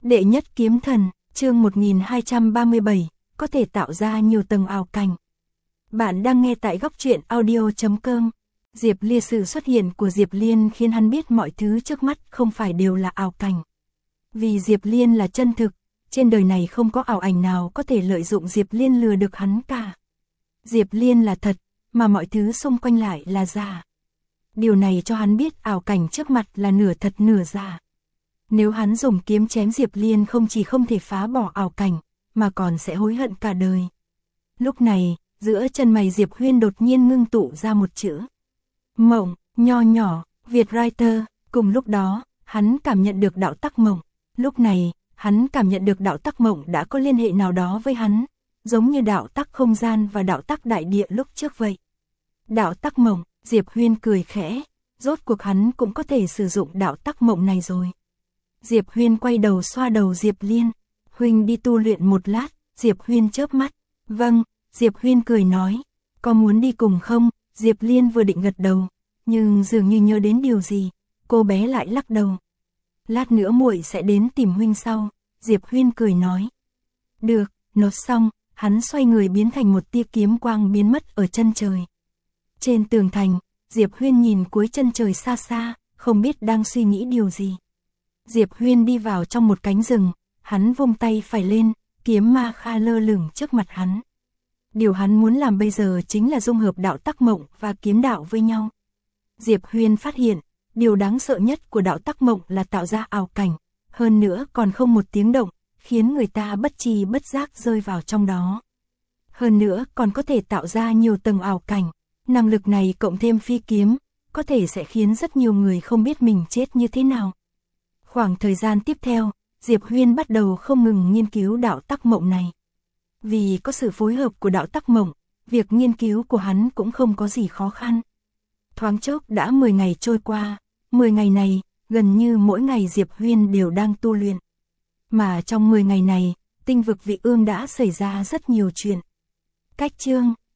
Đệ nhất kiếm thần, chương 1237, có thể tạo ra nhiều tầng ảo cảnh. Bạn đang nghe tại góc truyện audio.com. Diệp Ly, sự xuất hiện của Diệp Liên khiến hắn biết mọi thứ trước mắt không phải đều là ảo cảnh. Vì Diệp Liên là chân thực, trên đời này không có ảo ảnh nào có thể lợi dụng Diệp Liên lừa được hắn cả. Diệp Liên là thật, mà mọi thứ xung quanh lại là giả. Điều này cho hắn biết ảo cảnh trước mặt là nửa thật nửa giả. Nếu hắn dùng kiếm chém Diệp Liên không chỉ không thể phá bỏ ảo cảnh, mà còn sẽ hối hận cả đời. Lúc này, giữa chân mày Diệp Huyên đột nhiên ngưng tụ ra một chữ. Mộng, nho nhỏ, Việt Writer. Cùng lúc đó, hắn cảm nhận được đạo tắc mộng. Lúc này, hắn cảm nhận được đạo tắc mộng đã có liên hệ nào đó với hắn, giống như đạo tắc không gian và đạo tắc đại địa lúc trước vậy. Đạo tắc mộng, Diệp Huyên cười khẽ, rốt cuộc hắn cũng có thể sử dụng đạo tắc mộng này rồi. Diệp Huyên quay đầu xoa đầu Diệp Liên. Huynh đi tu luyện một lát. Diệp Huyên chớp mắt. Vâng, Diệp Huyên cười nói. Có muốn đi cùng không? Diệp Liên vừa định gật đầu, nhưng dường như nhớ đến điều gì, cô bé lại lắc đầu. Lát nữa muội sẽ đến tìm huynh sau. Diệp Huyên cười nói. Được, nốt xong, hắn xoay người biến thành một tia kiếm quang biến mất ở chân trời. Trên tường thành, Diệp Huyên nhìn cuối chân trời xa xa, không biết đang suy nghĩ điều gì. Diệp Huyên đi vào trong một cánh rừng, hắn vung tay phải lên, kiếm ma kha lơ lửng trước mặt hắn. Điều hắn muốn làm bây giờ chính là dung hợp đạo tắc mộng và kiếm đạo với nhau. Diệp Huyên phát hiện, điều đáng sợ nhất của đạo tắc mộng là tạo ra ảo cảnh, hơn nữa còn không một tiếng động, khiến người ta bất tri bất giác rơi vào trong đó. Hơn nữa còn có thể tạo ra nhiều tầng ảo cảnh, năng lực này cộng thêm phi kiếm, có thể sẽ khiến rất nhiều người không biết mình chết như thế nào. Khoảng thời gian tiếp theo, Diệp Huyên bắt đầu không ngừng nghiên cứu đạo tắc mộng này. Vì có sự phối hợp của đạo tắc mộng, việc nghiên cứu của hắn cũng không có gì khó khăn. Thoáng chốc đã 10 ngày trôi qua, 10 ngày này, gần như mỗi ngày Diệp Huyên đều đang tu luyện. Mà trong 10 ngày này, tinh vực Vị Ương đã xảy ra rất nhiều chuyện. Cách chương